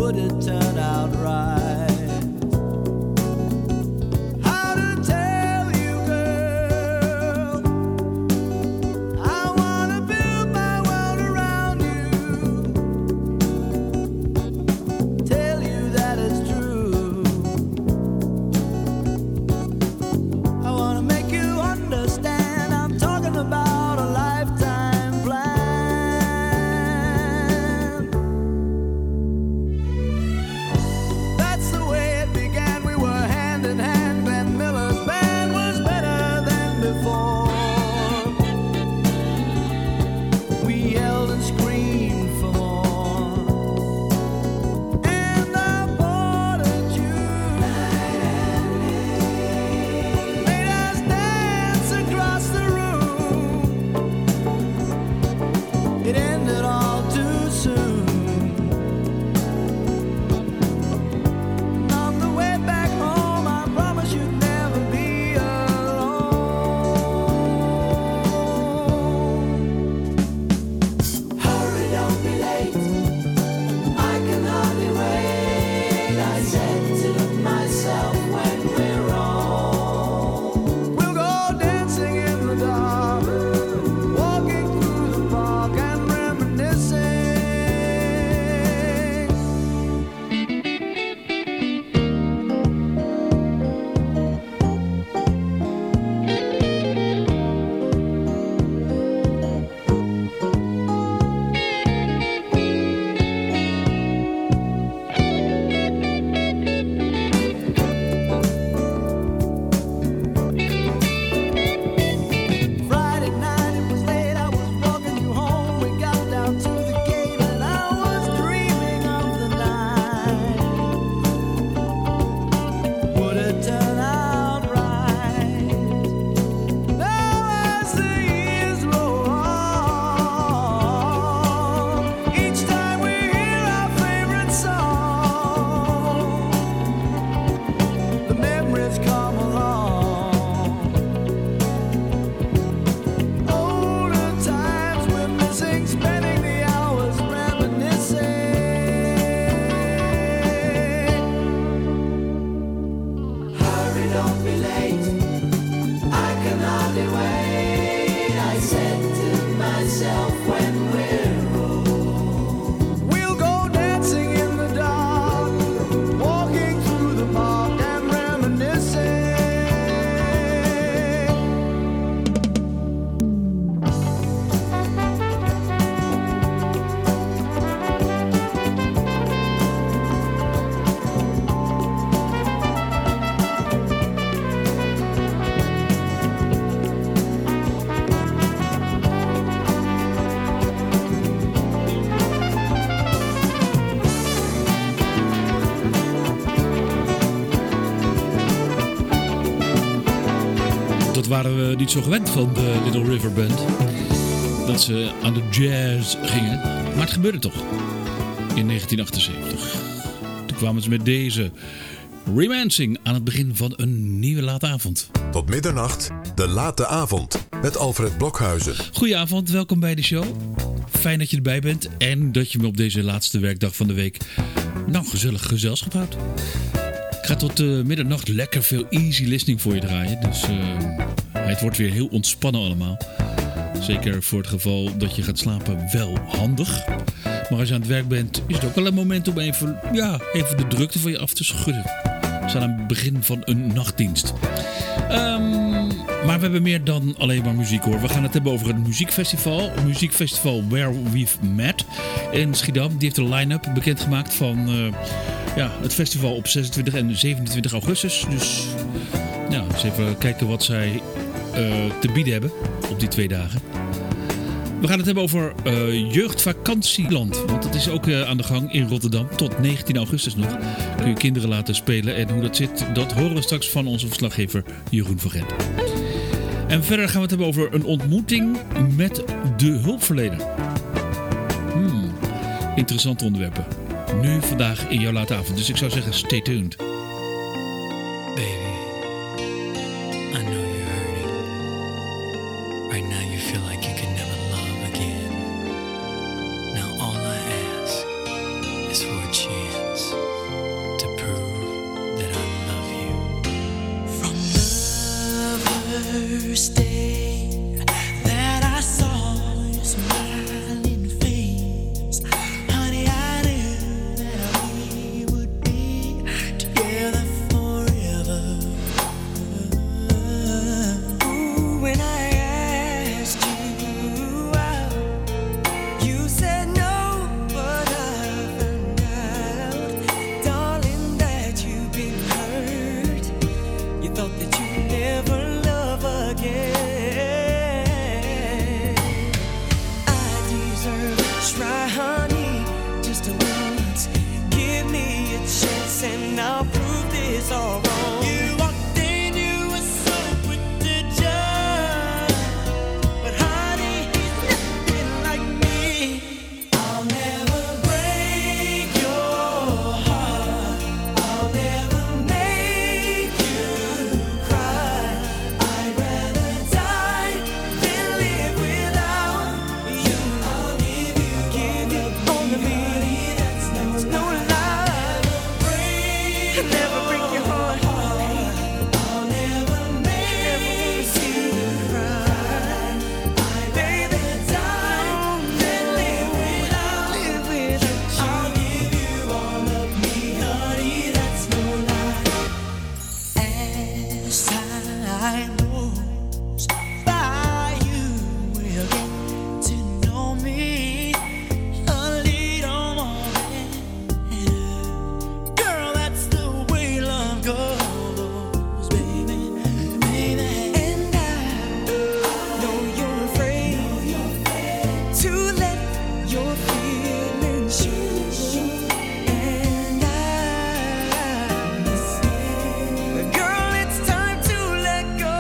would it turn out right? How to tell you, girl, I wanna build my world around you, tell you that it's true. I wanna make you understand I'm talking about a lifetime plan. That's the way it began. We were hand in hand. Glenn Miller's band was better than before. We yelled and screamed for more. And I boarded you, made us dance across the room. It ended all too soon. And on the way back home, I promise you'd never be alone. Hurry, don't be late. I can hardly wait. I said to myself when we're home, we'll go dancing in the dark, walking through the park and reminiscing. Friday night, it was late, I was walking you home. We got down to the gate and I was dreaming of the night. Would it turn out right? Now as the years roll on, each time we hear our favorite song, the memories come along. Older times we're missing, spending the hours reminiscing. Hurry, don't be late. I can hardly wait. I said to myself when we're old, we'll go dancing in the dark, walking through the park and reminiscing. Dat waren we niet zo gewend van de Little River Band. Dat ze aan de jazz gingen. Maar het gebeurde toch. In 1978. Toen kwamen ze met deze Romancing aan het begin van een nieuwe late avond. Tot middernacht, de late avond met Alfred Blokhuizen. Goedenavond, welkom bij de show. Fijn dat je erbij bent en dat je me op deze laatste werkdag van de week gezellig gezelschap houdt. Ik ga tot middernacht lekker veel easy listening voor je draaien. Dus het wordt weer heel ontspannen allemaal. Zeker voor het geval dat je gaat slapen wel handig. Maar als je aan het werk bent, is het ook wel een moment om even de drukte van je af te schudden. We staan aan het begin van een nachtdienst. Maar we hebben meer dan alleen maar muziek hoor. We gaan het hebben over het muziekfestival. Het muziekfestival Where We've Met in Schiedam. Die heeft een line-up bekendgemaakt van het festival op 26 en 27 augustus. Dus eens even kijken wat zij te bieden hebben op die 2 dagen. We gaan het hebben over jeugdvakantieland. Want dat is ook aan de gang in Rotterdam. Tot 19 augustus nog. Kun je kinderen laten spelen. En hoe dat zit, dat horen we straks van onze verslaggever Jeroen van Gent. En verder gaan we het hebben over een ontmoeting met de hulpverlener. Interessante onderwerpen. Nu vandaag in jouw late avond. Dus ik zou zeggen, stay tuned. Baby, I know you're hurting. Right now you feel like you can never love again. Now all I ask is for a chance. sorrow. You walked in, you were so quick to judge, but honey, he's nothing like me. I'll never break your heart. I'll never make you cry. I'd rather die than live without you. I'll give you all of me. That's no lie. Never break your heart. I'll never make you cry. I'd rather die than live without you. I'll give you all of me, honey. That's no lie. As time moves by, you will get to know me a little more better. Girl, that's the way love goes, baby, baby. And I know you're afraid to let your feelings show. And girl, it's time to let go.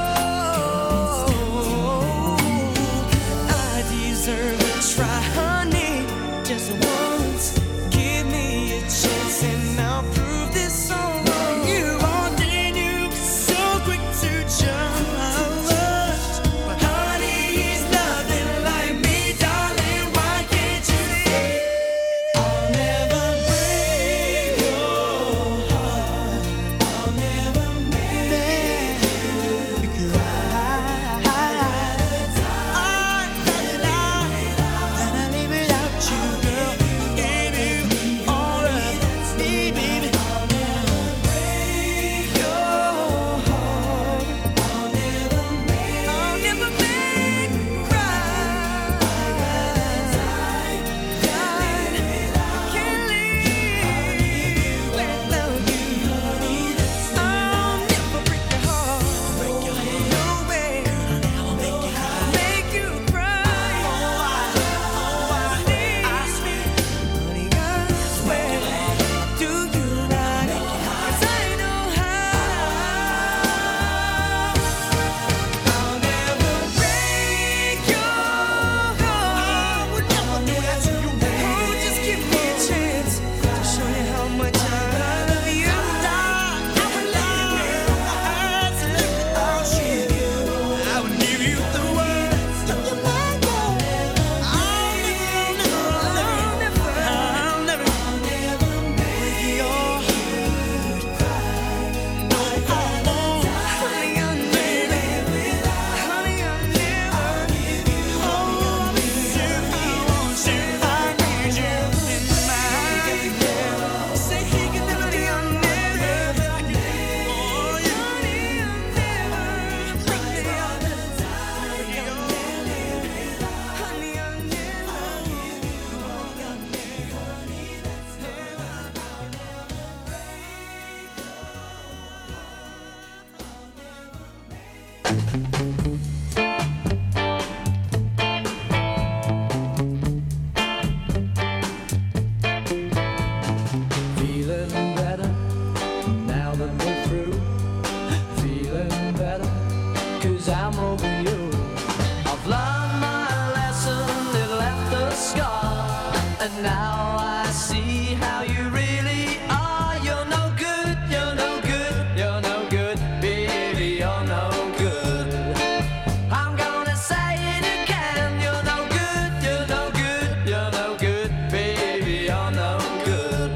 I deserve a try, honey, just once. Give me a chance and I'll prove this song. You walked in, you were so quick to judge, but honey, he's nothing like me, darling. Why can't you see? I'll never break your heart. I'll never make you cry. I'd rather die than I live without you, girl. Give you all of me, baby. I'll never break your heart. I'll never make you cry. I'd rather die than can't live without you. I'll never break your heart. No way. I'll make you cry. Ask me, honey, I swear, do you not? 'Cause I know how. I'll never break your heart. I'll never do that. Oh, just give me a chance to show you how much I love you. I would live without you. I would give you the world. I'll never break your heart. No, I won't. Honey, I'll never. Honey, I'll never. Oh, I miss you. I want you. I need you in my life. Say he can never. I'll never. Oh, you. Honey, I'll never break your heart. Honey, I'll Feeling better now that we're through. Feeling better 'cause I'm over you. I've learned my lesson, it left a scar, and now I see how you really are. You're no good, you're no good, you're no good, baby, you're no good. I'm gonna say it again, you're no good, you're no good, you're no good, baby, you're no good.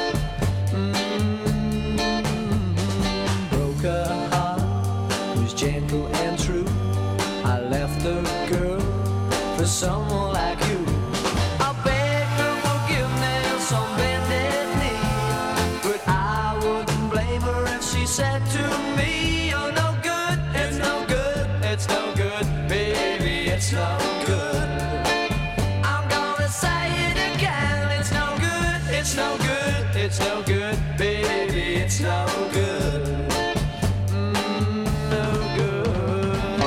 Broke her heart, was gentle and true. I left the girl for someone like you. I beg her forgiveness on bended knee, but I wouldn't blame her if she said to me, you're no good, it's no good, it's no good, baby, it's no good. I'm gonna say it again, it's no good, it's no good, it's no good, baby, it's no good. No good.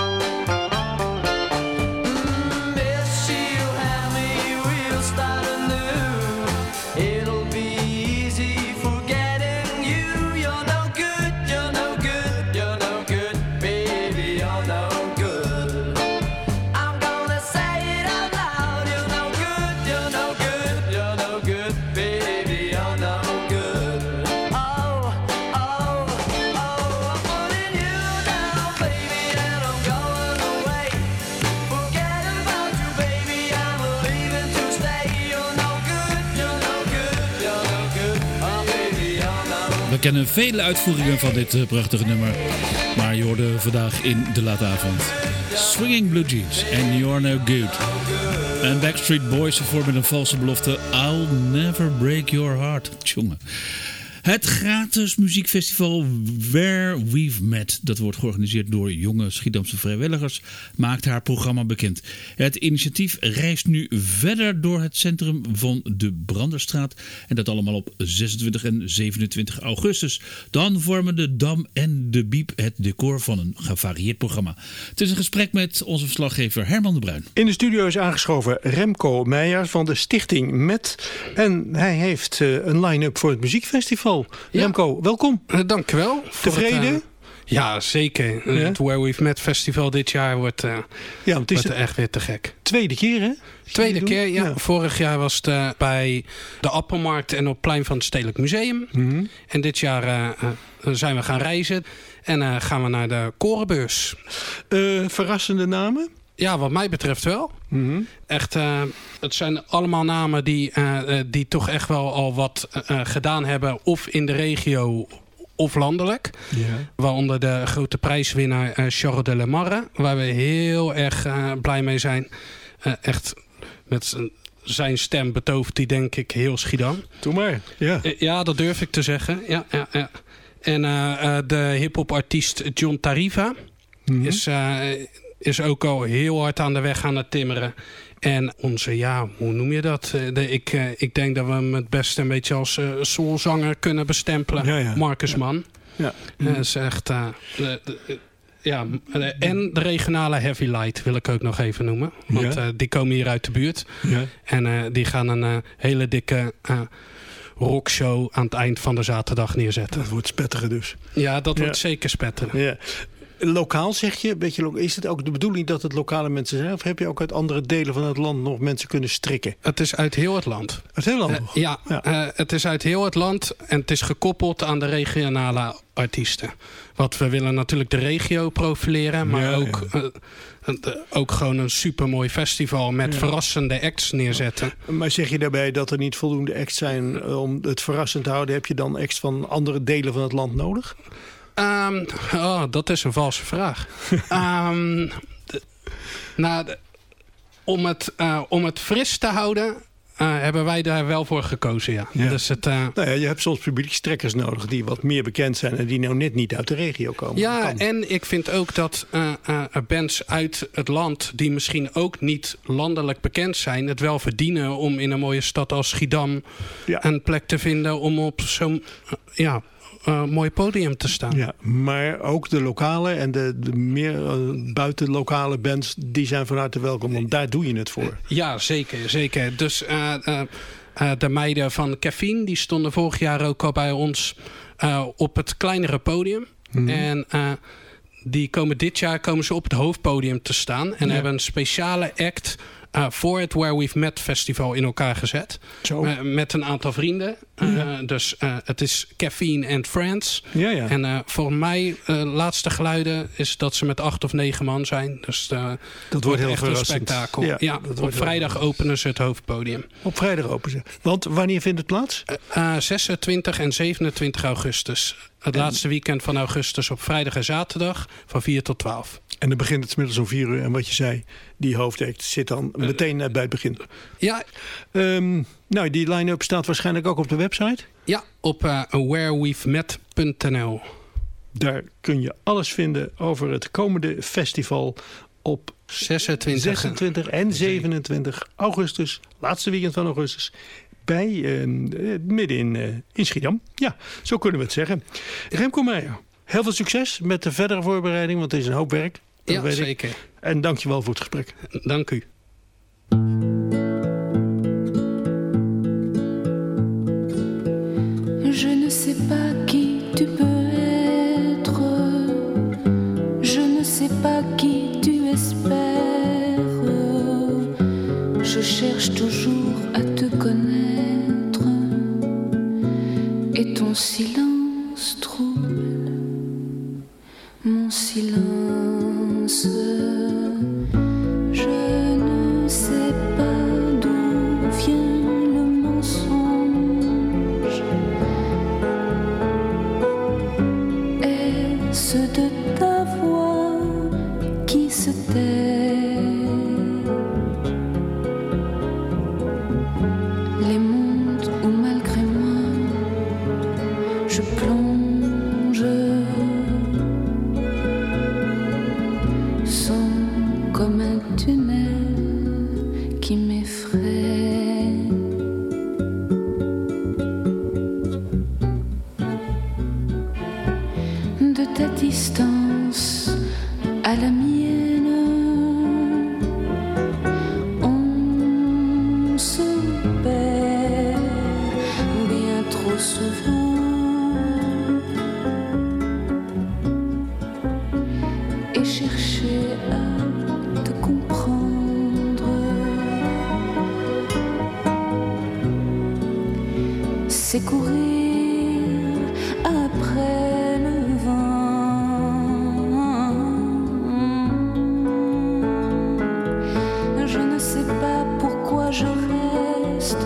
Miss, she'll have me, we'll start a kennen vele uitvoeringen van dit prachtige nummer. Maar je hoorde vandaag in de late avond Swinging Blue Jeans en You're No Good. En Backstreet Boys ervoor met een valse belofte. I'll never break your heart. Tjonge. Het gratis muziekfestival Where We've Met, dat wordt georganiseerd door jonge Schiedamse vrijwilligers, maakt haar programma bekend. Het initiatief reist nu verder door het centrum van de Branderstraat. En dat allemaal op 26 en 27 augustus. Dan vormen de Dam en de Biep het decor van een gevarieerd programma. Het is een gesprek met onze verslaggever Herman de Bruin. In de studio is aangeschoven Remco Meijers van de stichting MET. En hij heeft een line-up voor het muziekfestival. Ja. Remco, welkom. Dankjewel. Tevreden? Ja, zeker. Ja? Het Where We've Met festival dit jaar wordt echt weer te gek. Tweede keer, hè? Tweede keer, ja. Vorig jaar was het bij de Appelmarkt en op het plein van het Stedelijk Museum. Mm-hmm. En dit jaar zijn we gaan reizen en gaan we naar de Korenbeurs. Verrassende namen? Ja, wat mij betreft wel. Mm-hmm. Echt, het zijn allemaal namen die toch echt wel al wat gedaan hebben. Of in de regio of landelijk. Yeah. Waaronder de grote prijswinnaar Charles de Lemarre. Waar we heel erg blij mee zijn. Echt met zijn stem betooft hij denk ik heel Schiedam. Doe maar. Ja. Ja, dat durf ik te zeggen. Ja. En de hiphop artiest John Tarifa is ook al heel hard aan de weg aan het timmeren. En onze, hoe noem je dat? Ik denk dat we hem het beste een beetje als soulzanger kunnen bestempelen. Ja. Marcus Mann. Ja. Is echt... en de regionale Heavy Light wil ik ook nog even noemen. Want die komen hier uit de buurt. Ja. En die gaan een hele dikke rockshow aan het eind van de zaterdag neerzetten. Dat wordt spetteren dus. Ja, dat wordt zeker spetteren. Ja. Lokaal zeg je, is het ook de bedoeling dat het lokale mensen zijn? Of heb je ook uit andere delen van het land nog mensen kunnen strikken? Het is uit heel het land. Uit heel het land? Het is uit heel het land en het is gekoppeld aan de regionale artiesten. Want we willen natuurlijk de regio profileren, maar ook gewoon een supermooi festival met verrassende acts neerzetten. Maar zeg je daarbij dat er niet voldoende acts zijn om het verrassend te houden? Heb je dan acts van andere delen van het land nodig? Dat is een valse vraag. Om het fris te houden, hebben wij daar wel voor gekozen, ja. Dus je hebt soms publiekstrekkers nodig die wat meer bekend zijn en die nou net niet uit de regio komen. Ja, en ik vind ook dat bands uit het land die misschien ook niet landelijk bekend zijn, het wel verdienen om in een mooie stad als Schiedam een plek te vinden om op zo'n mooi podium te staan. Ja, maar ook de lokale en de meer buitenlokale bands, die zijn van harte welkom, want daar doe je het voor. Ja, zeker. Dus de meiden van Caffeine, die stonden vorig jaar ook al bij ons op het kleinere podium. Mm-hmm. En die komen dit jaar op het hoofdpodium te staan en hebben een speciale act voor het Where We've Met festival in elkaar gezet. Met een aantal vrienden. Dus het is Caffeine and Friends. Ja. En voor mij, laatste geluiden is dat ze met 8 of 9 man zijn. Dus dat wordt heel echt een spektakel. Ja, op vrijdag openen ze het hoofdpodium. Op vrijdag openen ze. Want wanneer vindt het plaats? 26 en 27 augustus. Het laatste weekend van augustus op vrijdag en zaterdag van 4 tot 12. En dan begint het 's middags om 4 uur. En wat je zei, die hoofdact zit dan meteen bij het begin. Ja. Die line-up staat waarschijnlijk ook op de website? Ja, op wherewe'vemet.nl. Daar kun je alles vinden over het komende festival op 26 en 27 augustus. Laatste weekend van augustus. Bij midden in Schiedam. Ja, zo kunnen we het zeggen. Remco Meijer, heel veel succes met de verdere voorbereiding, want het is een hoop werk. Ja, zeker. En dankjewel voor het gesprek. Dank u. Je ne sais pas qui tu peux être. Je ne sais pas qui tu espères. Je cherche toujours à te connaître. Et ton silence trouble mon silence. Je ne sais pas d'où vient le mensonge. comme un tunnel qui m'effraie. De ta distance à la mienne, on se perd bien trop souvent. Et chercher à te comprendre, c'est courir après le vent. Je ne sais pas pourquoi je reste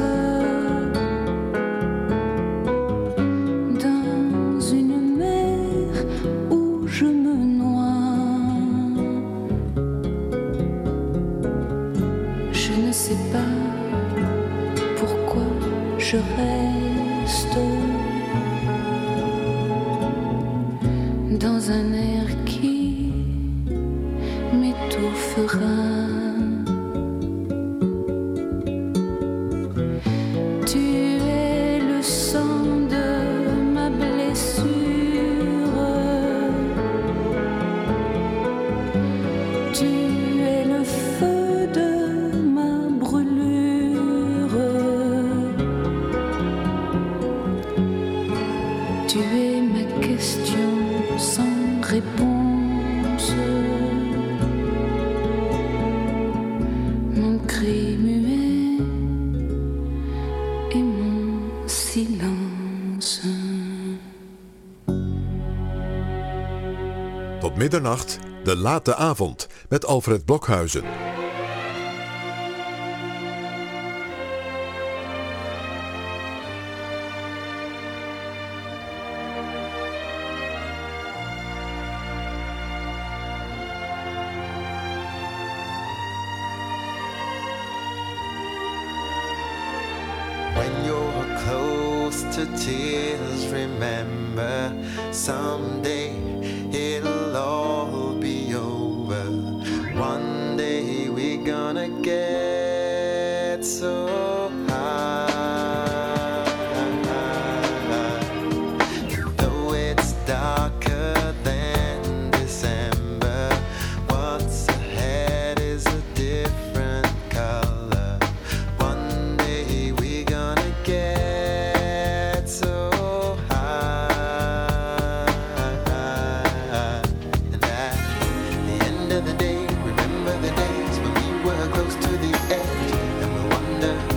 dans une mer où je me noie. Je ne sais pas pourquoi je reste dans un air qui m'étouffera. Tu es le sang de ma blessure, tu es le feu de ma brûlure, tu es ma question sans réponse, mon cri muet et mon silence. Tot middernacht, de late avond, met Alfred Blokhuizen. When you're close to tears, remember someday it'll all be over. One day we're gonna get so high. Though it's darker than December, what's ahead is a different color. One day we're gonna get so high. And at the end of the day, remember the days when we were close to the edge, and we'll wonder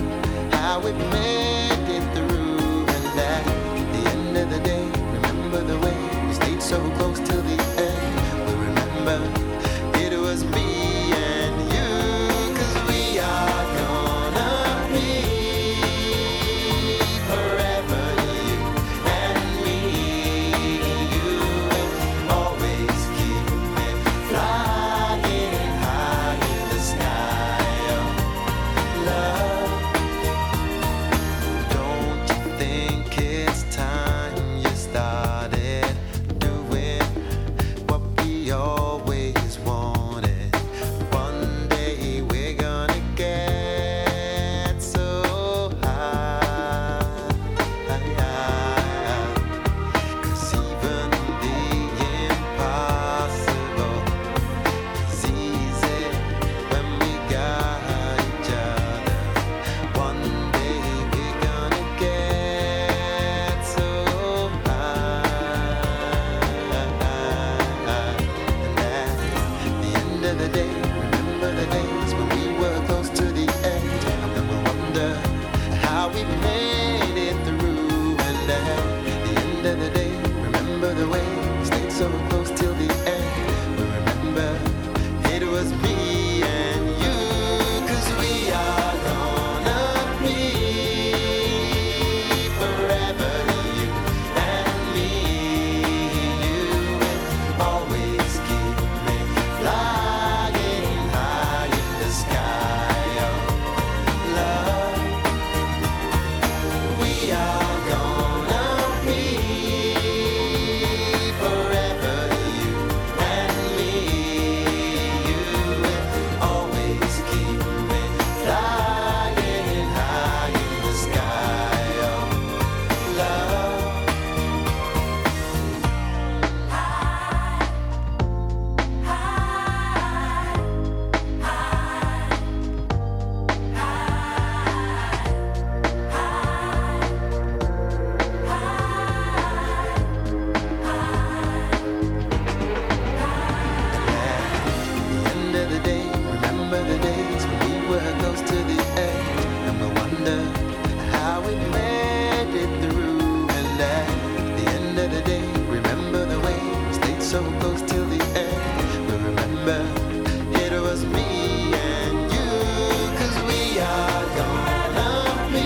where it goes to the end, and we'll wonder how we made it through. And at the end of the day, remember the way we stayed so close till the end. We'll remember it was me and you, 'cause we are gonna be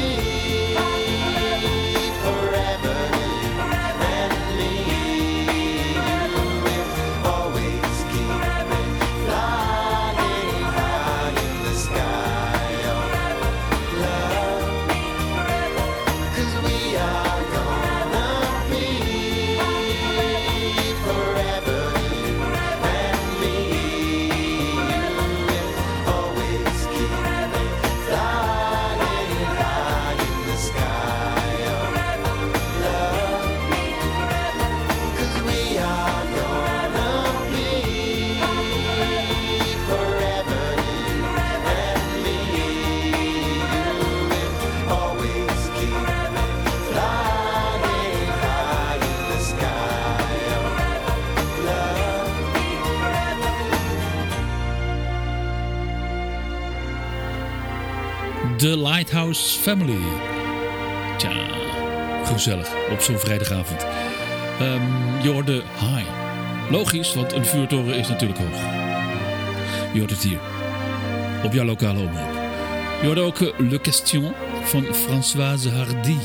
forever, you and me. We'll always keep flying high in the sky of love, 'cause we are gonna be forever, you and me. We'll always keep flying high in the sky of love, 'cause we are gonna be forever, you and me. We'll always keep flying high in the sky of love. The Lighthouse Family. Tja, gezellig op zo'n vrijdagavond. Je hoorde High. Logisch, want een vuurtoren is natuurlijk hoog. Je hoort het hier. Op jouw lokale omroep. Je hoorde ook Le Question van Françoise Hardy.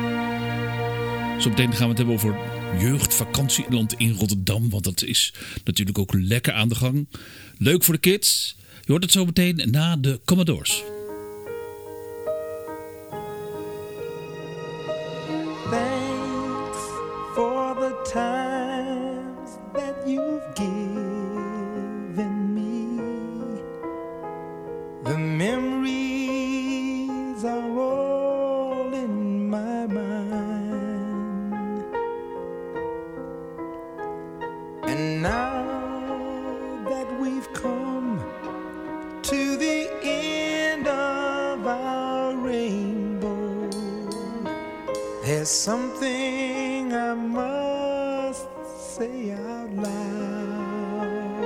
Zo meteen gaan we het hebben over jeugdvakantieland in Rotterdam. Want dat is natuurlijk ook lekker aan de gang. Leuk voor de kids. Je hoort het zo meteen na de Commodores. Thanks for the times that you've given me. The memories are all in my mind. And now that we've come to the end of our rainbow, there's something I must say out loud.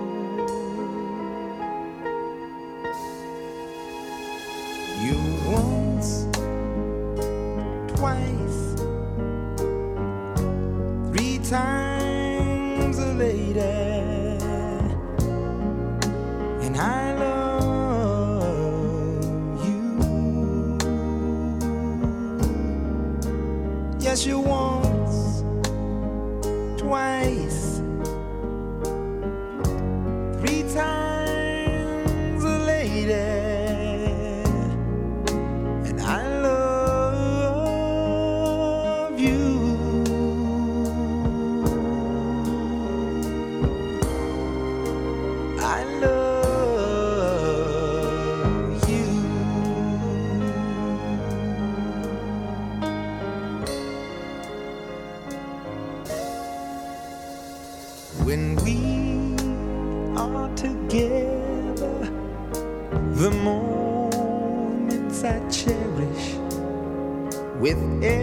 You once, twice, 3 times a lady, and I love you. Yes, you once, twice, 3 times a lady, and I love you. I love you. When we are together, the moments I cherish with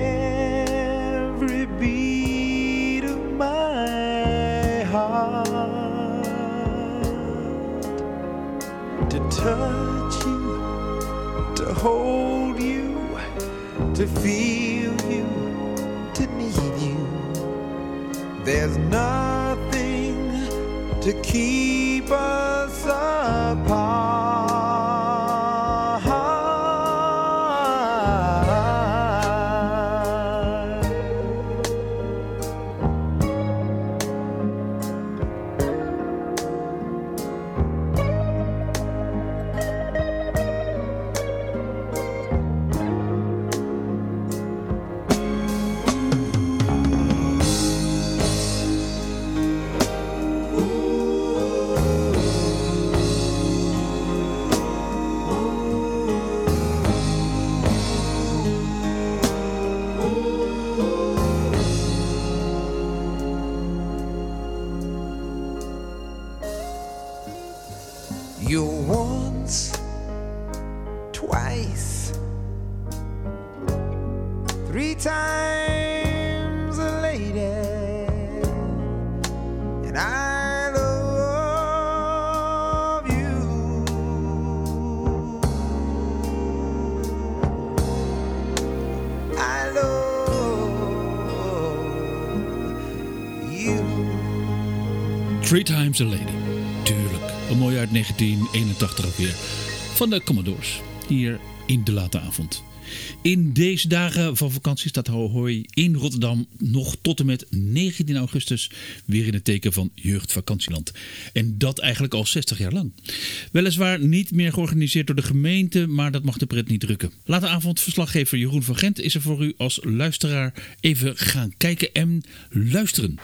every beat of my heart. To touch you, to hold you, to feel you, to need you. There's nothing to keep us apart. You once, twice, 3 times a lady, and I love you. Three Times a Lady. Tuurlijk, een mooi uit 1981 alweer. Van de Commodores, hier in de late avond. In deze dagen van vakantie staat Ahoy in Rotterdam nog tot en met 19 augustus weer in het teken van jeugdvakantieland. En dat eigenlijk al 60 jaar lang. Weliswaar niet meer georganiseerd door de gemeente, maar dat mag de pret niet drukken. Late avond verslaggever Jeroen van Gent is er voor u als luisteraar even gaan kijken en luisteren.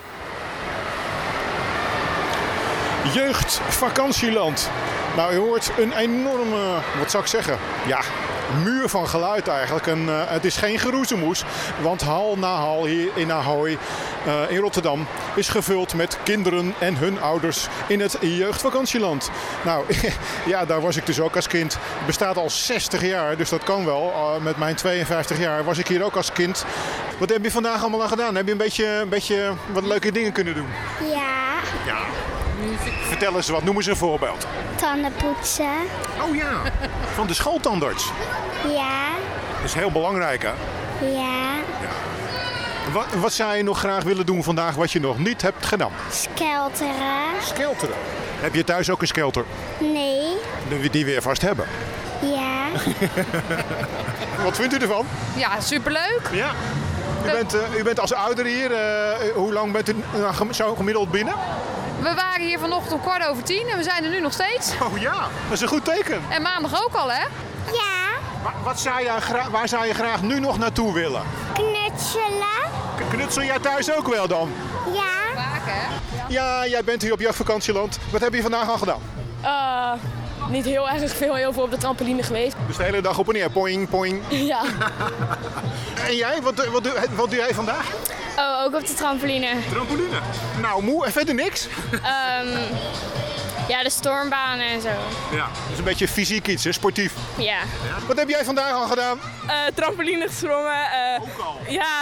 Jeugdvakantieland. Nou, u hoort een enorme, wat zou ik zeggen, ja, muur van geluid eigenlijk. Het is geen geroezemoes, want hal na hal hier in Ahoy in Rotterdam is gevuld met kinderen en hun ouders in het jeugdvakantieland. Nou, ja, daar was ik dus ook als kind. Het bestaat al 60 jaar, dus dat kan wel. Met mijn 52 jaar was ik hier ook als kind. Wat heb je vandaag allemaal aan gedaan? Heb je een beetje wat leuke dingen kunnen doen? Ja, Ja. Vertel eens wat, noem eens een voorbeeld. tanden poetsen. Oh ja, van de schooltandarts. Ja, Dat is heel belangrijk, hè? ja, Wat zou je nog graag willen doen vandaag wat je nog niet hebt gedaan? skelteren. Skelteren. Heb je thuis ook een skelter? Nee, Die we weer vast hebben. ja, Wat vindt u ervan? Ja, superleuk. Ja. U bent als ouder hier. Hoe lang bent u zo gemiddeld binnen? We waren hier vanochtend om 10:15 en we zijn er nu nog steeds. Oh ja, dat is een goed teken. En maandag ook al, hè? ja, Waar zou je graag nu nog naartoe willen? knutselen. Knutsel jij thuis ook wel dan? Ja, Vaak, hè? Ja, jij bent hier op jeugdvakantieland. Wat heb je vandaag al gedaan? Niet heel erg veel, heel veel op de trampoline geweest. Dus de hele dag op en neer. Poing, poing. Ja, En jij? Wat doe jij vandaag? ook op de trampoline. Trampoline. Nou, moe en verder niks? Ja, de stormbanen en zo. Ja. Dat is een beetje fysiek iets, hè? Sportief. Ja. Wat heb jij vandaag al gedaan? Trampoline gesprongen. Ook al. Ja.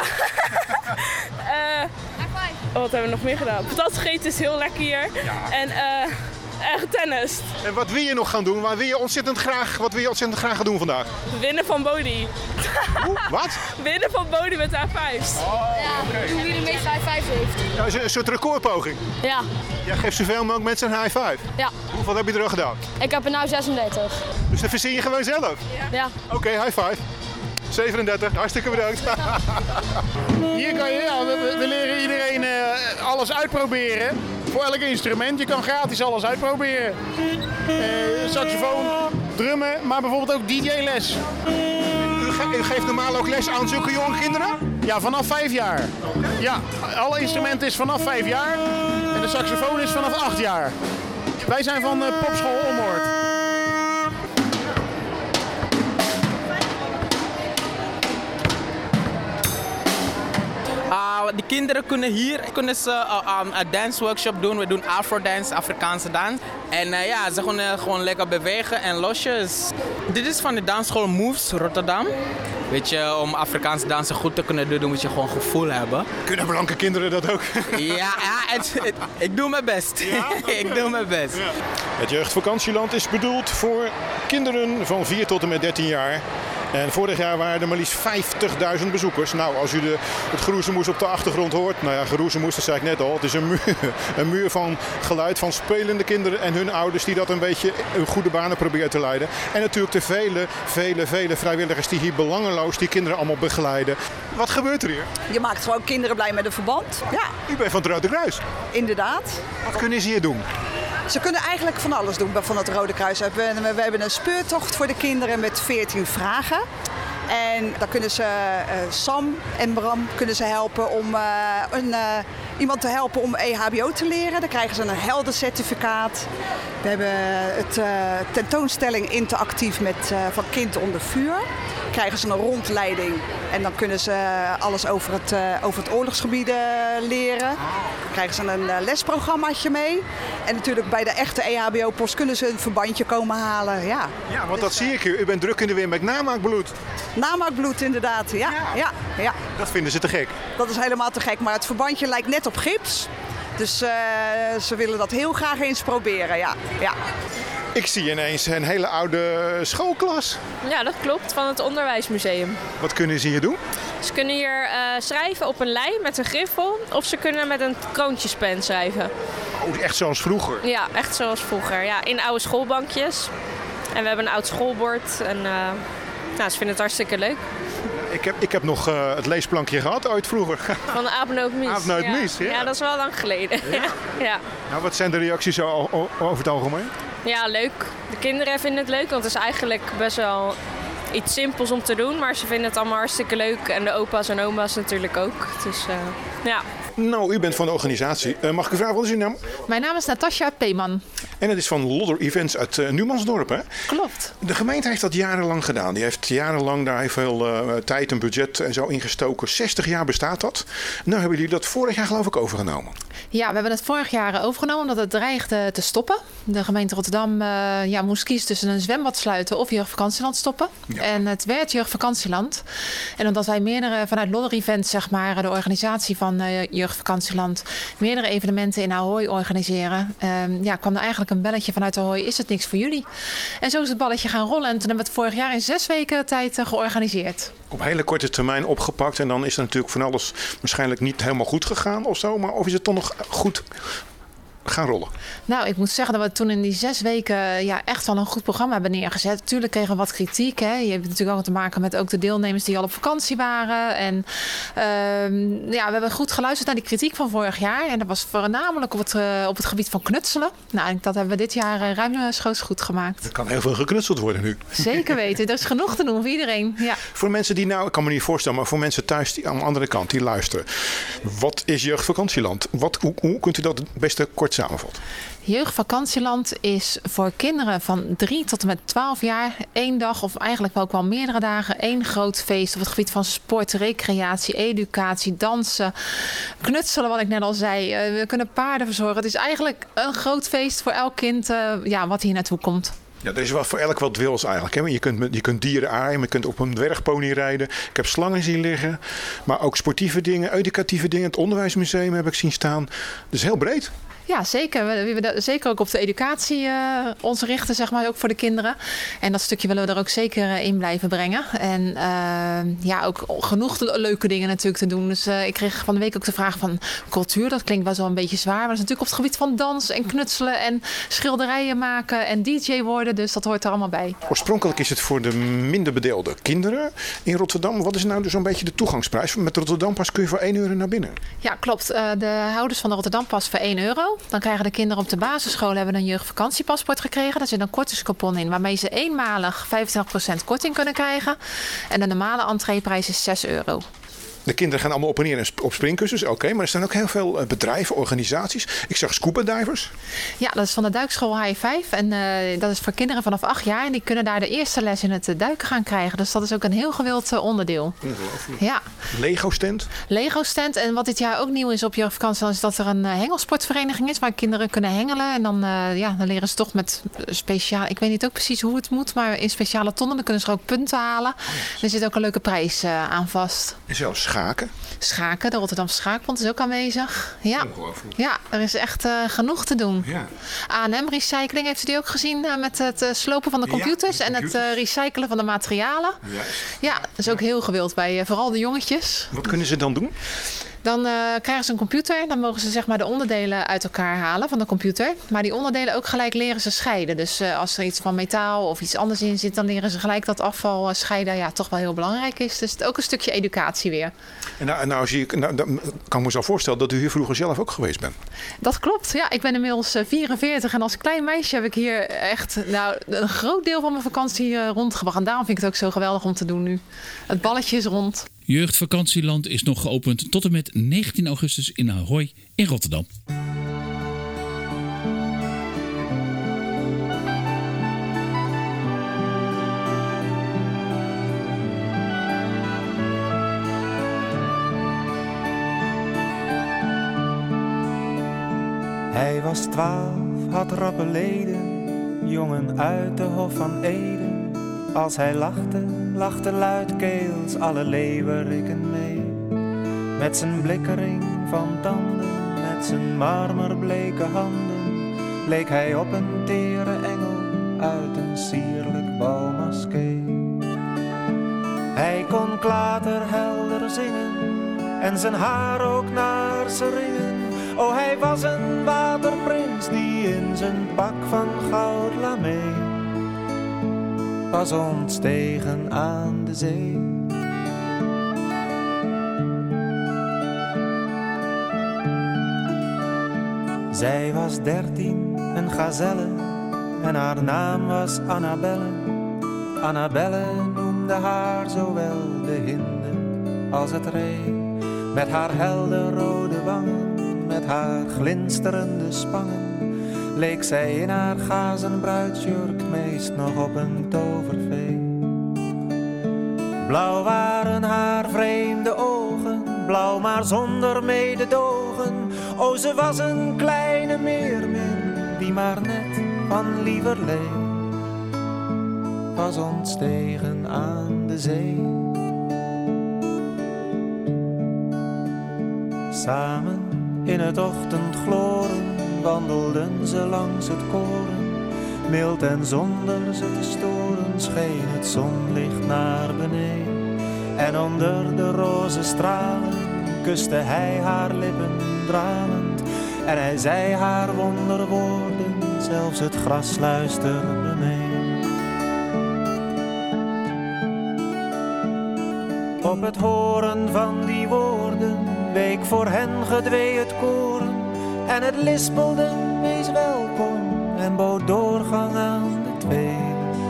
Wat hebben we nog meer gedaan? Patat gegeten is heel lekker hier. Ja. En getennist. En wat wil je nog gaan doen? Wat wil je ontzettend graag gaan doen vandaag? Winnen van Bodie. Wat? Winnen van Bodie met haar vuist. Wie de meeste high five heeft. Ja, is een soort recordpoging. Ja. Jij geeft zoveel mogelijk mensen een high five. Ja. Hoeveel heb je er al gedaan? Ik heb er nou 36. Dus dat verzin je gewoon zelf? Ja. Oké, high five. 37, hartstikke bedankt. Hier kan je, we leren iedereen alles uitproberen. Voor elk instrument. Je kan gratis alles uitproberen. Saxofoon, drummen, maar bijvoorbeeld ook DJ-les. U geeft normaal ook les aan zulke jonge kinderen? Ja, vanaf 5 jaar. Ja, alle instrumenten is vanaf 5 jaar. En de saxofoon is vanaf 8 jaar. Wij zijn van Popschool Ommoord. De kinderen kunnen hier een dance workshop doen. We doen Afrodance, Afrikaanse dans. En ze kunnen gewoon lekker bewegen en losjes. Dit is van de dansschool Moves Rotterdam. Weet je, om Afrikaanse dansen goed te kunnen doen, moet je gewoon gevoel hebben. Kunnen blanke kinderen dat ook? Ik doe mijn best. Ja? Ik doe mijn best. Ja. Het jeugdvakantieland is bedoeld voor kinderen van 4 tot en met 13 jaar. En vorig jaar waren er maar liefst 50.000 bezoekers. Nou, als u het geroezemoes op de achtergrond hoort. Nou ja, geroezemoes, dat zei ik net al. Het is een muur van geluid van spelende kinderen en hun ouders die dat een beetje in goede banen proberen te leiden. En natuurlijk de vele vrijwilligers die hier belangeloos die kinderen allemaal begeleiden. Wat gebeurt er hier? Je maakt gewoon kinderen blij met een verband. Ja. U bent van het Rode Kruis. Inderdaad. Wat kunnen ze hier doen? Ze kunnen eigenlijk van alles doen van het Rode Kruis. We hebben een speurtocht voor de kinderen met 14 vragen. En dan kunnen ze Sam en Bram kunnen ze helpen om iemand te helpen om EHBO te leren. Dan krijgen ze een heldencertificaat. We hebben het tentoonstelling interactief van Kind onder vuur. Dan krijgen ze een rondleiding en dan kunnen ze alles over het oorlogsgebied leren. Dan krijgen ze een lesprogrammaatje mee. En natuurlijk bij de echte EHBO-post kunnen ze een verbandje komen halen. Ja, want dat zie ik hier. U bent druk in de weer met namaakbloed. Namaakbloed inderdaad, ja. Dat vinden ze te gek. Dat is helemaal te gek, maar het verbandje lijkt net op gips. Dus ze willen dat heel graag eens proberen, ja. Ik zie ineens een hele oude schoolklas. Ja, dat klopt, van het Onderwijsmuseum. Wat kunnen ze hier doen? Ze kunnen hier schrijven op een lei met een griffel of ze kunnen met een kroontjespen schrijven. Oh, echt zoals vroeger? Ja, echt zoals vroeger. Ja, in oude schoolbankjes. En we hebben een oud schoolbord en ze vinden het hartstikke leuk. Ik heb nog het leesplankje gehad ooit vroeger. Van de Aapnoot Mies. Aapnoot Mies, ja. Ja, dat is wel lang geleden. Ja? Ja. Nou, wat zijn de reacties zo over het algemeen? Ja, leuk. De kinderen vinden het leuk, want het is eigenlijk best wel iets simpels om te doen. Maar ze vinden het allemaal hartstikke leuk. En de opa's en oma's natuurlijk ook. Dus ja. Nou, u bent van de organisatie. Mag ik u vragen, wat is uw naam? Mijn naam is Natasja Peeman. En het is van Lodder Events uit Numansdorp, hè? Klopt. De gemeente heeft dat jarenlang gedaan. Die heeft jarenlang daar heel veel tijd en budget en zo ingestoken. 60 jaar bestaat dat. Nou hebben jullie dat vorig jaar geloof ik overgenomen. Ja, we hebben het vorig jaar overgenomen omdat het dreigde te stoppen. De gemeente Rotterdam moest kiezen tussen een zwembad sluiten of jeugdvakantieland stoppen. Ja. En het werd jeugdvakantieland. En omdat wij meerdere vanuit Lodder Events, zeg maar, de organisatie van jeugdvakantieland, meerdere evenementen in Ahoy organiseren, kwam er eigenlijk een belletje vanuit Ahoy, is het niks voor jullie? En zo is het balletje gaan rollen en toen hebben we het vorig jaar in 6 weken tijd georganiseerd. Op hele korte termijn opgepakt en dan is er natuurlijk van alles waarschijnlijk niet helemaal goed gegaan of zo, maar of is het toch nog goed gaan rollen? Nou, ik moet zeggen dat we toen in die 6 weken echt wel een goed programma hebben neergezet. Tuurlijk kregen we wat kritiek. Hè. Je hebt natuurlijk ook te maken met ook de deelnemers die al op vakantie waren. En we hebben goed geluisterd naar die kritiek van vorig jaar. En dat was voornamelijk op het gebied van knutselen. Nou, dat hebben we dit jaar ruimschoots goed gemaakt. Er kan heel veel geknutseld worden nu. Zeker weten. Er is genoeg te doen voor iedereen. Ja. Voor mensen die ik kan me niet voorstellen, maar voor mensen thuis die aan de andere kant die luisteren. Wat is jeugdvakantieland? Hoe kunt u dat het beste kort samenvatten? Jeugdvakantieland is voor kinderen van 3 tot en met 12 jaar 1 dag of eigenlijk ook wel meerdere dagen 1 groot feest op het gebied van sport, recreatie, educatie, dansen, knutselen wat ik net al zei. We kunnen paarden verzorgen. Het is eigenlijk een groot feest voor elk kind wat hier naartoe komt. Ja, er is wel voor elk wat wils eigenlijk. Hè? Je kunt dieren aaien, je kunt op een dwergpony rijden. Ik heb slangen zien liggen. Maar ook sportieve dingen, educatieve dingen. Het onderwijsmuseum heb ik zien staan. Dus heel breed. Ja, zeker. We willen zeker ook op de educatie ons richten, zeg maar, ook voor de kinderen. En dat stukje willen we er ook zeker in blijven brengen. En ook genoeg leuke dingen natuurlijk te doen. Dus ik kreeg van de week ook de vraag van cultuur. Dat klinkt wel een beetje zwaar. Maar dat is natuurlijk op het gebied van dans en knutselen en schilderijen maken en DJ worden. Dus dat hoort er allemaal bij. Oorspronkelijk is het voor de minder bedeelde kinderen in Rotterdam. Wat is nou dus zo'n beetje de toegangsprijs? Met de Rotterdampas kun je voor €1 naar binnen. Ja, klopt. De houders van de Rotterdampas voor €1. Dan krijgen de kinderen op de basisschool hebben een jeugdvakantiepaspoort gekregen. Daar zit een kortingscoupon in waarmee ze eenmalig 25% korting kunnen krijgen. En de normale entreeprijs is €6. De kinderen gaan allemaal op en neer op springkussens. Oké, maar er staan ook heel veel bedrijven, organisaties. Ik zag scuba divers. Ja, dat is van de duikschool High 5. En dat is voor kinderen vanaf 8 jaar. En die kunnen daar de eerste les in het duiken gaan krijgen. Dus dat is ook een heel gewild onderdeel. Ongelooflijk. Ja. Lego stand. Lego stand. En wat dit jaar ook nieuw is op jeugdvakantie, is dat er een hengelsportvereniging is waar kinderen kunnen hengelen. En dan leren ze toch met speciaal. Ik weet niet ook precies hoe het moet, maar in speciale tonnen. Dan kunnen ze er ook punten halen. Er zit ook een leuke prijs aan vast. En zelfs schaken. Schaken, de Rotterdamse Schaakbond is ook aanwezig. Ja, ja, er is echt genoeg te doen. Ja. A&M Recycling, heeft u die ook gezien met het slopen van de computers en het recyclen van de materialen? Ja, dat is ook heel gewild bij vooral de jongetjes. Wat kunnen ze dan doen? Dan krijgen ze een computer. Dan mogen ze zeg maar de onderdelen uit elkaar halen van de computer. Maar die onderdelen ook gelijk leren ze scheiden. Dus als er iets van metaal of iets anders in zit, dan leren ze gelijk dat afval scheiden. Ja, toch wel heel belangrijk is. Dus het is ook een stukje educatie weer. En dan kan ik me zo voorstellen dat u hier vroeger zelf ook geweest bent. Dat klopt. Ja, ik ben inmiddels 44 en als klein meisje heb ik hier echt een groot deel van mijn vakantie rondgebracht. En daarom vind ik het ook zo geweldig om te doen nu. Het balletje is rond. Jeugdvakantieland is nog geopend tot en met 19 augustus in Ahoy in Rotterdam. Hij was 12, had rappe leden, jongen uit de Hof van Eden. Als hij lachte luidkeels alle leeuweriken mee. Met zijn blikkering van tanden, met zijn marmerbleke handen, leek hij op een tere engel uit een sierlijk balmaskee. Hij kon klaterhelder zingen en zijn haar ook naar zijn ringen. Oh, hij was een waterprins die in zijn pak van goud lamee was ontstegen aan de zee. Zij was 13, een gazelle, en haar naam was Annabelle. Annabelle noemde haar zowel de hinde als het ree. Met haar helder rode wangen, met haar glinsterende spangen, leek zij in haar gazen bruidsjurk meest nog op een tovervee. Blauw waren haar vreemde ogen, blauw maar zonder mededogen. O, ze was een kleine meermin die maar net van lieverlee was ontstegen aan de zee. Samen in het ochtendgloren wandelden ze langs het koren. Mild en zonder ze te storen scheen het zonlicht naar beneden. En onder de roze stralen kuste hij haar lippen dralend. En hij zei haar wonderwoorden, zelfs het gras luisterde mee. Op het horen van die woorden week voor hen gedwee het koren. En het lispelde, wees welkom, en bood doorgang aan de twee.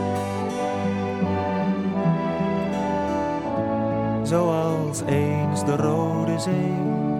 Zoals eens de Rode Zee.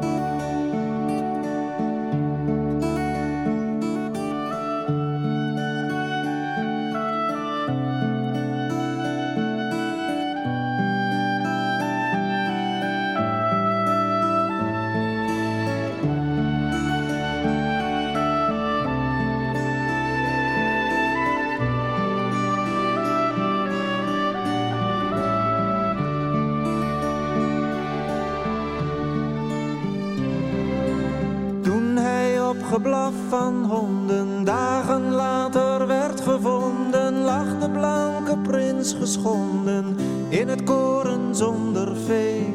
Geblaf van honden, dagen later werd gevonden, lag de blanke prins geschonden in het koren zonder vee.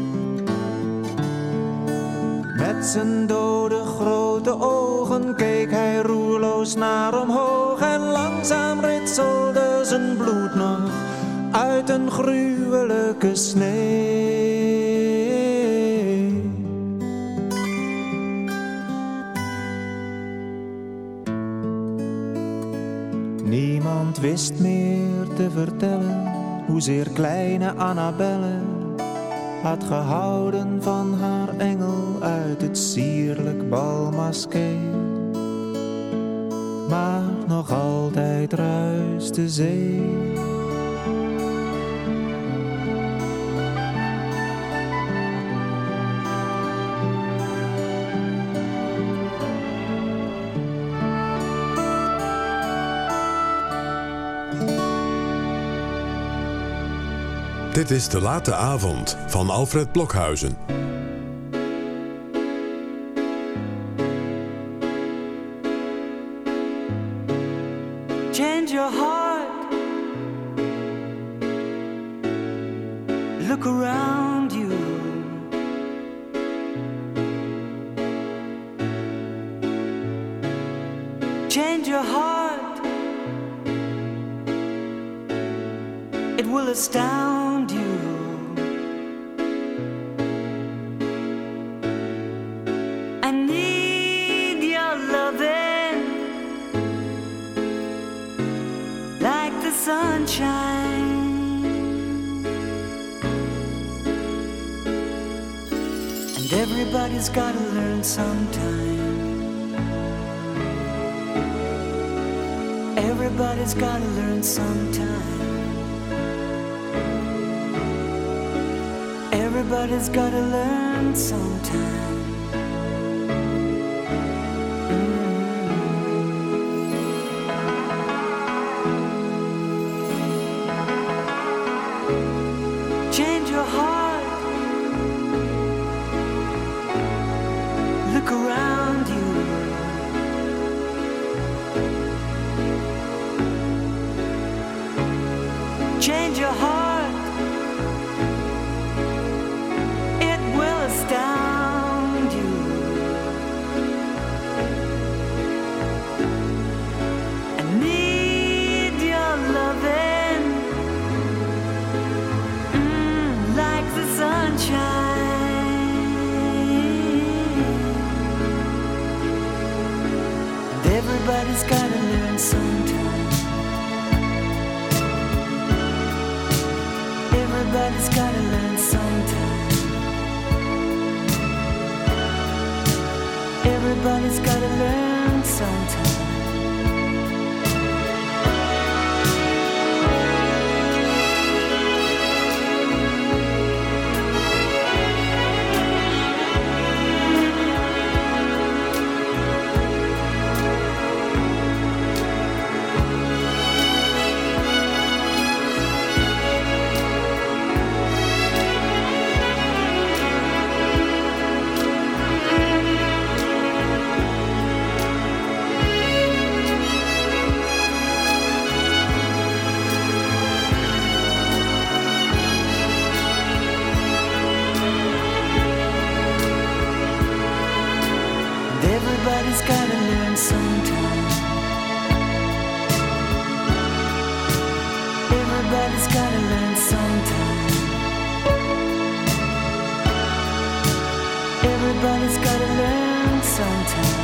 Met zijn dode grote ogen keek hij roerloos naar omhoog en langzaam ritselde zijn bloed nog uit een gruwelijke snee. Niemand wist meer te vertellen hoezeer kleine Annabelle had gehouden van haar engel uit het sierlijk balmaskee. Maar nog altijd ruist de zee. Dit is De Late Avond van Alfred Blokhuizen. Change your heart. Look around you. Change your heart. It will astound you. I need your loving like the sunshine. And everybody's gotta learn sometime. Everybody's gotta learn sometime. Everybody's gotta learn sometime. Change your heart. Look around you. change your heart. It will astound you. I need your loving, like the sunshine. And everybody's gotta learn sometime. Everybody's gotta learn sometime. Everybody's gotta learn sometime. Everybody's gotta learn sometime. Everybody's gotta learn sometime. Everybody's gotta learn sometime.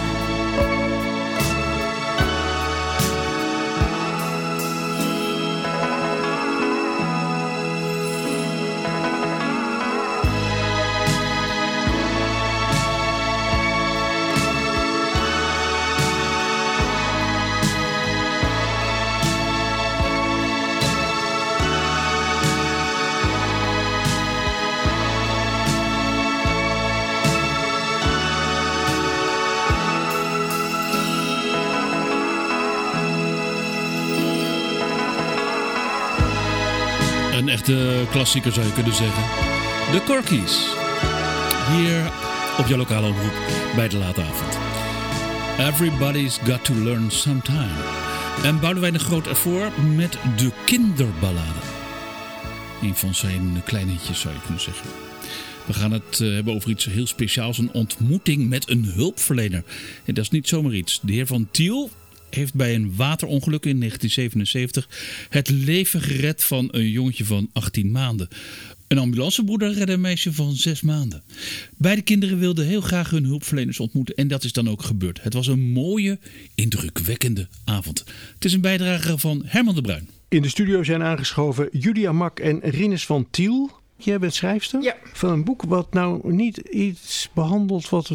Een echte klassieker zou je kunnen zeggen. De Corgis. Hier op jouw lokale omroep bij de late avond. Everybody's got to learn sometime. En Boudewijn de Groot ervoor met de kinderballade. Een van zijn kleine hitjes zou je kunnen zeggen. We gaan het hebben over iets heel speciaals. Een ontmoeting met een hulpverlener. En dat is niet zomaar iets. De heer Van Tiel heeft bij een waterongeluk in 1977 het leven gered van een jongetje van 18 maanden. Een ambulancebroeder redde een meisje van 6 maanden. Beide kinderen wilden heel graag hun hulpverleners ontmoeten en dat is dan ook gebeurd. Het was een mooie, indrukwekkende avond. Het is een bijdrage van Herman de Bruin. In de studio zijn aangeschoven Julia Mak en Rinus van Tiel. Jij bent schrijfster van een boek wat nou niet iets behandelt wat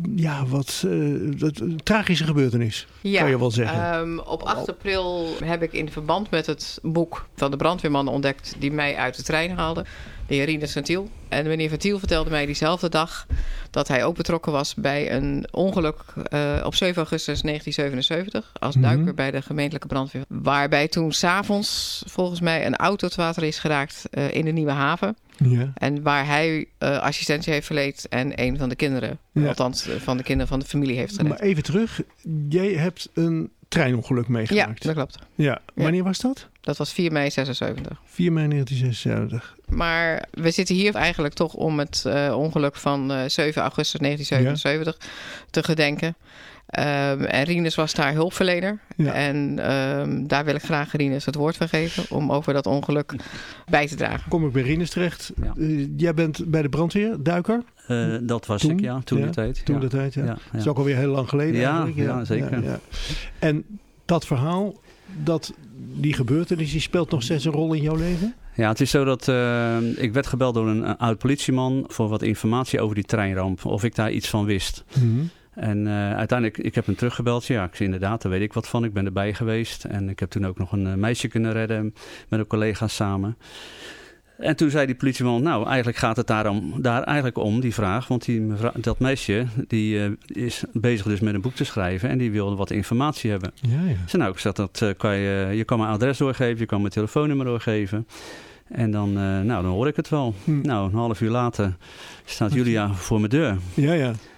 tragische gebeurtenis, kan je wel zeggen. Op 8 april heb ik in verband met het boek van de brandweerman ontdekt die mij uit de trein haalde. De heer Rinus van Tiel. En meneer Van Tiel vertelde mij diezelfde dag dat hij ook betrokken was bij een ongeluk op 7 augustus 1977 als duiker bij de gemeentelijke brandweer. Waarbij toen 's avonds volgens mij een auto te water is geraakt in de Nieuwe Haven. Ja. En waar hij assistentie heeft verleend en een van de kinderen, althans van de kinderen van de familie heeft gered. Maar even terug, jij hebt een treinongeluk meegemaakt. Ja, dat klopt. Ja. Wanneer was dat? Dat was 4 mei 76. 4 mei 1976. Maar we zitten hier eigenlijk toch om het ongeluk van 7 augustus 1977 te gedenken. En Rinus was daar hulpverlener. Ja. En daar wil ik graag Rinus het woord van geven om over dat ongeluk bij te dragen. Kom ik bij Rinus terecht. Ja. Jij bent bij de brandweer, duiker? Dat was ik, toen de tijd. Toen de tijd, ja. Dat is ook alweer heel lang geleden eigenlijk. Ja, zeker. Ja. En dat verhaal, die gebeurtenis, die speelt nog steeds een rol in jouw leven? Ja, het is zo dat ik werd gebeld door een oud politieman voor wat informatie over die treinramp. Of ik daar iets van wist. Mm-hmm. En uiteindelijk, ik heb hem teruggebeld. Ja, ik zei inderdaad, daar weet ik wat van. Ik ben erbij geweest. En ik heb toen ook nog een meisje kunnen redden met een collega samen. En toen zei die politieman, nou, eigenlijk gaat het daar eigenlijk om, die vraag. Want dat meisje, die is bezig dus met een boek te schrijven en die wilde wat informatie hebben. Ja. Ik zeg, dat kan je kan mijn adres doorgeven, je kan mijn telefoonnummer doorgeven. En dan hoor ik het wel. Nou, een half uur later staat Julia voor mijn deur. Ja.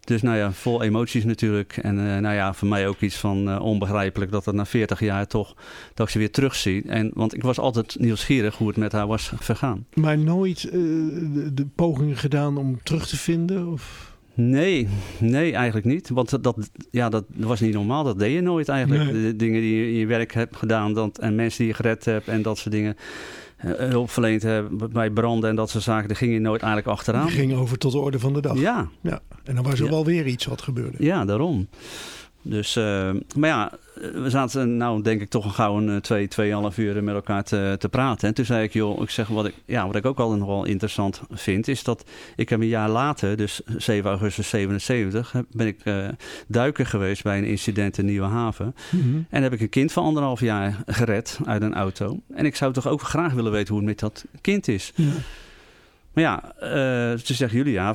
Dus nou ja, vol emoties natuurlijk. En nou ja, voor mij ook iets van onbegrijpelijk dat het na 40 jaar toch, dat ik ze weer terugzie. Want ik was altijd nieuwsgierig hoe het met haar was vergaan. Maar nooit de pogingen gedaan om terug te vinden? Of? Nee, eigenlijk niet. Want dat was niet normaal. Dat deed je nooit eigenlijk. Nee. De dingen die je in je werk hebt gedaan en mensen die je gered hebt en dat soort dingen. Hulp verleend hebben bij branden en dat soort zaken. Daar ging je nooit eigenlijk achteraan. Die ging over tot de orde van de dag. Ja. En dan was er wel weer iets wat gebeurde. Ja, daarom. Dus, maar ja, we zaten nou denk ik toch gauw een 2,5 uur met elkaar te praten. En toen zei ik, wat ik ook altijd nog wel interessant vind, is dat ik heb een jaar later, dus 7 augustus 77, ben ik duiker geweest bij een incident in Nieuwe Haven. Mm-hmm. En heb ik een kind van 1,5 jaar gered uit een auto. En ik zou toch ook graag willen weten hoe het met dat kind is. Ja. Maar ja, ze zegt Julia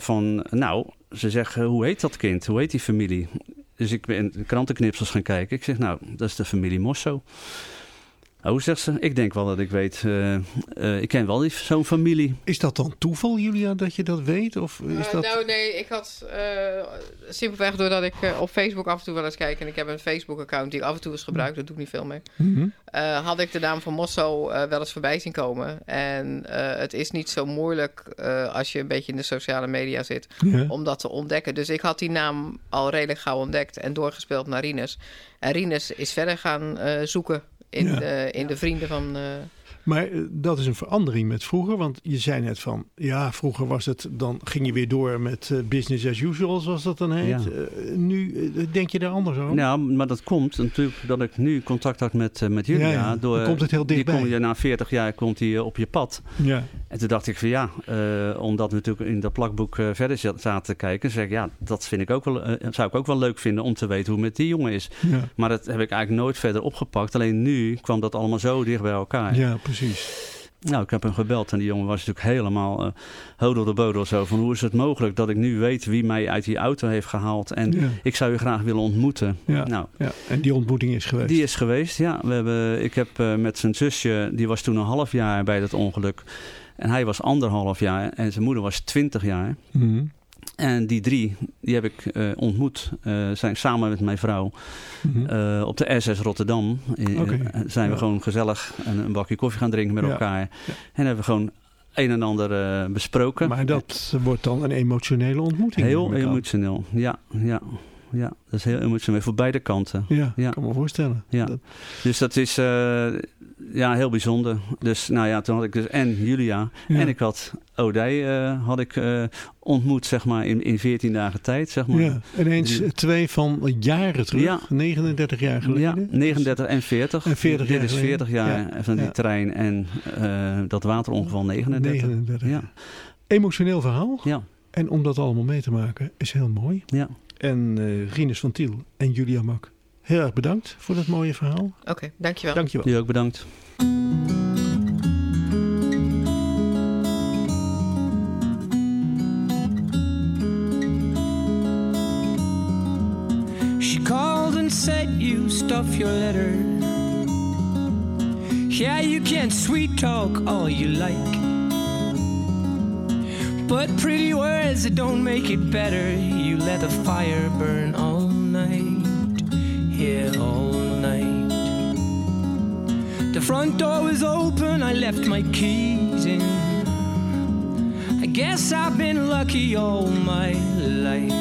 ze zegt, hoe heet dat kind? Hoe heet die familie? Dus ik ben krantenknipsels gaan kijken. Ik zeg, dat is de familie Mosso. Oh, zegt ze, ik denk wel dat ik weet. Ik ken wel zo'n familie. Is dat dan toeval, Julia, dat je dat weet? Of is dat... Nou, nee, ik had simpelweg doordat ik op Facebook af en toe wel eens kijk. En ik heb een Facebook-account die ik af en toe eens gebruik. Daar doe ik niet veel mee. Mm-hmm. Had ik de naam van Mosso wel eens voorbij zien komen. En het is niet zo moeilijk als je een beetje in de sociale media zit om dat te ontdekken. Dus ik had die naam al redelijk gauw ontdekt en doorgespeeld naar Rinus. En Rinus is verder gaan zoeken in de vrienden van... Maar dat is een verandering met vroeger. Want je zei net van... Ja, vroeger was het... Dan ging je weer door met business as usual, zoals dat dan heet. Ja. Nu denk je daar anders over? Ja, maar dat komt natuurlijk dat ik nu contact had met Julia. Ja. Dan komt het heel dichtbij. Die na 40 jaar komt hij op je pad. Ja. En toen dacht ik van omdat we natuurlijk in dat plakboek verder zaten te kijken. Zeg ik, dat vind ik ook wel, zou ik ook wel leuk vinden om te weten hoe het met die jongen is. Ja. Maar dat heb ik eigenlijk nooit verder opgepakt. Alleen nu kwam dat allemaal zo dicht bij elkaar. Ja, precies. Nou, ik heb hem gebeld en die jongen was natuurlijk helemaal hodel de bodel zo van hoe is het mogelijk dat ik nu weet wie mij uit die auto heeft gehaald en ik zou u graag willen ontmoeten. Ja, nou, en die ontmoeting is geweest? Die is geweest, ja. Ik heb met zijn zusje, die was toen 1,5 jaar bij dat ongeluk en hij was 1,5 jaar en zijn moeder was 20 jaar. Mm-hmm. En die 3, die heb ik ontmoet, zijn samen met mijn vrouw op de SS Rotterdam. Zijn we gewoon gezellig een bakje koffie gaan drinken met elkaar. Ja. En hebben we gewoon een en ander besproken. Maar dat wordt dan een emotionele ontmoeting? Heel emotioneel, ja. Dat is heel emotioneel voor beide kanten. Ja, kan me voorstellen. Ja. Dus dat is heel bijzonder. Dus toen had ik dus en Julia en ik had Odij ontmoet, zeg maar, in 14 dagen tijd, zeg maar. Ja, ineens 2 van jaren terug, ja. 39 jaar geleden. Ja, 39 en 40. En 40 Dit is 40 jaar van die trein en dat waterongeval 39. Ja. Emotioneel verhaal. Ja. En om dat allemaal mee te maken is heel mooi. Ja. En Rinus van Tiel en Julia Mak, heel erg bedankt voor dat mooie verhaal. Oké, dankjewel. Dankjewel. Jullie ook bedankt. She called and said you stuff your letter. Yeah, you can sweet talk all you like. But pretty words that don't make it better. You let the fire burn all night. Yeah, all night. The front door was open, I left my keys in. I guess I've been lucky all my life.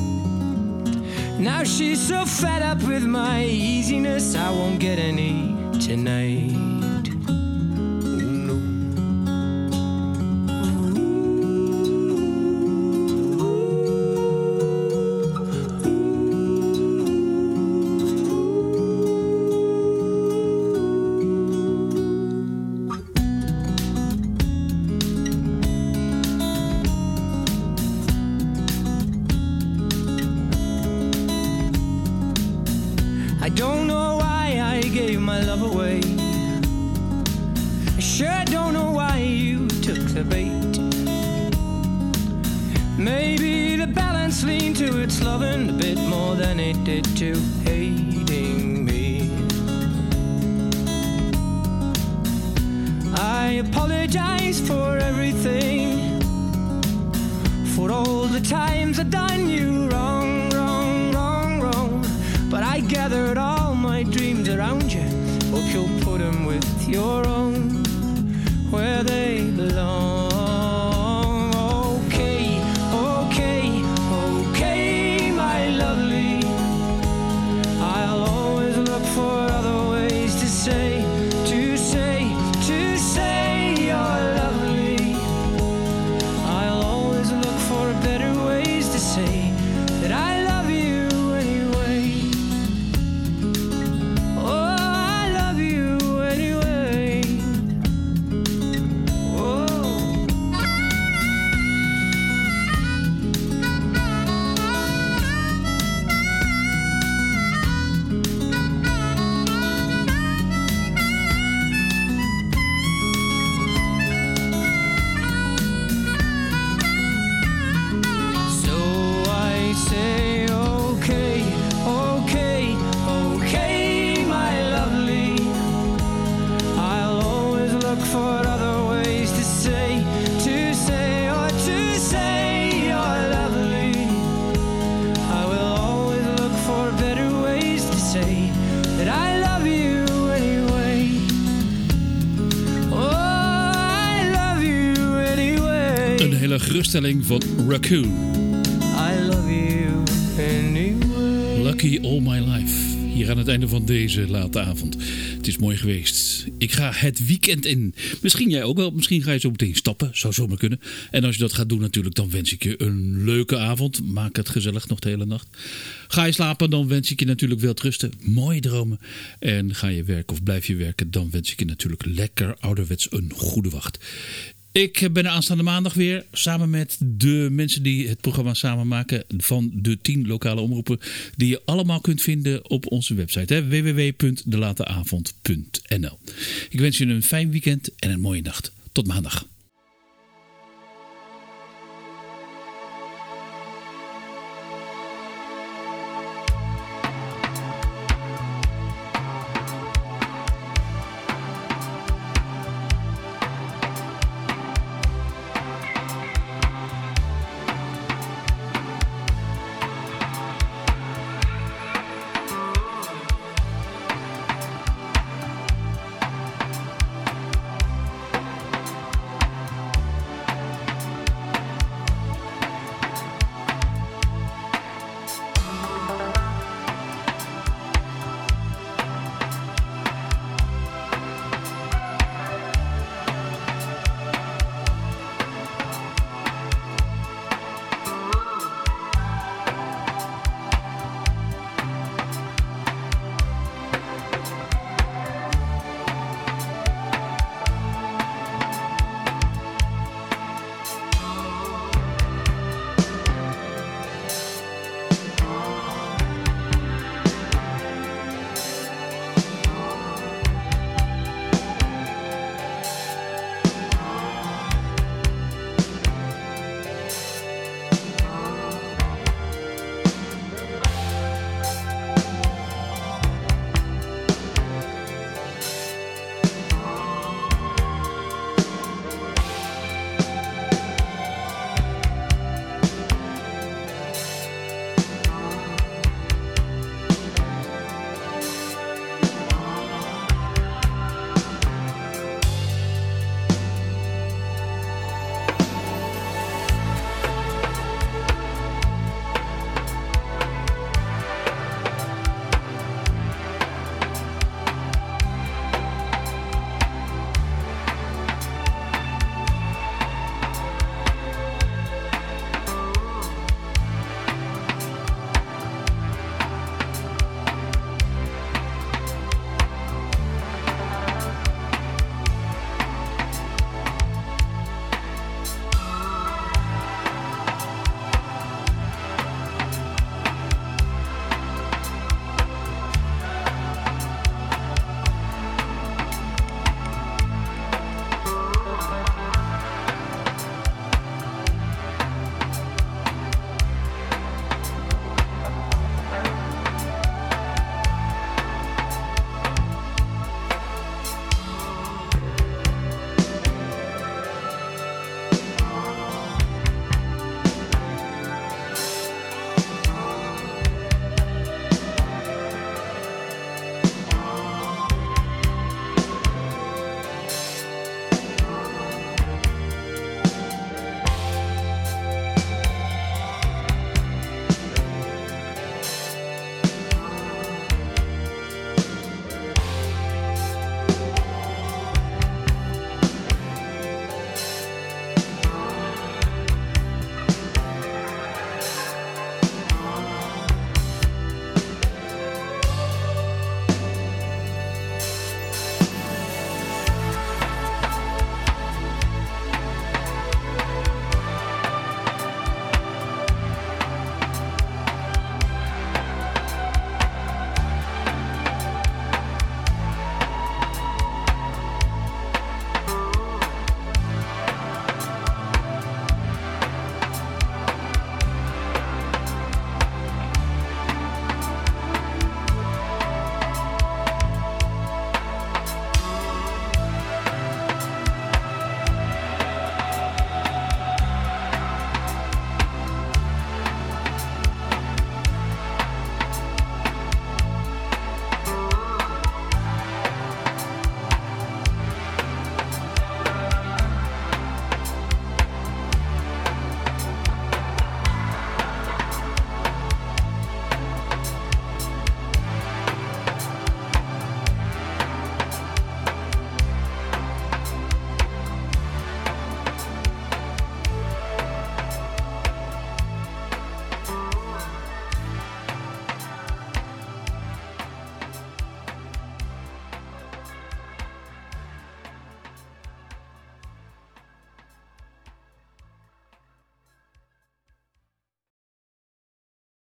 Now she's so fed up with my easiness, I won't get any tonight. I don't know why I gave my love away. I sure don't know why you took the bait. Maybe the balance leaned to its loving a bit more than it did to hating me. I apologize for everything, for all the times I've done you wrong. your own where they belong. Okay, okay, okay, my lovely. I'll always look for other ways to say you're lovely. I'll always look for better ways to say that I love you anyway. Oh, I love you anyway. Oh. So I say, okay, okay, okay, my lovely. I'll always look for other ways to say you're lovely. I will always look for better ways to say that I love you anyway. Oh, I love you anyway. Een hele geruststelling van Raccoon. I love you anyway. Lucky All My Life. Hier aan het einde van deze late avond. Het is mooi geweest. Ik ga het weekend in. Misschien jij ook wel. Misschien ga je zo meteen stappen. Zou zomaar kunnen. En als je dat gaat doen natuurlijk, dan wens ik je een leuke avond. Maak het gezellig nog de hele nacht. Ga je slapen, dan wens ik je natuurlijk wel rusten. Mooie dromen. En ga je werken of blijf je werken, dan wens ik je natuurlijk lekker ouderwets een goede wacht. Ik ben er aanstaande maandag weer samen met de mensen die het programma samen maken van de 10 lokale omroepen die je allemaal kunt vinden op onze website www.delateavond.nl. Ik wens je een fijn weekend en een mooie nacht. Tot maandag.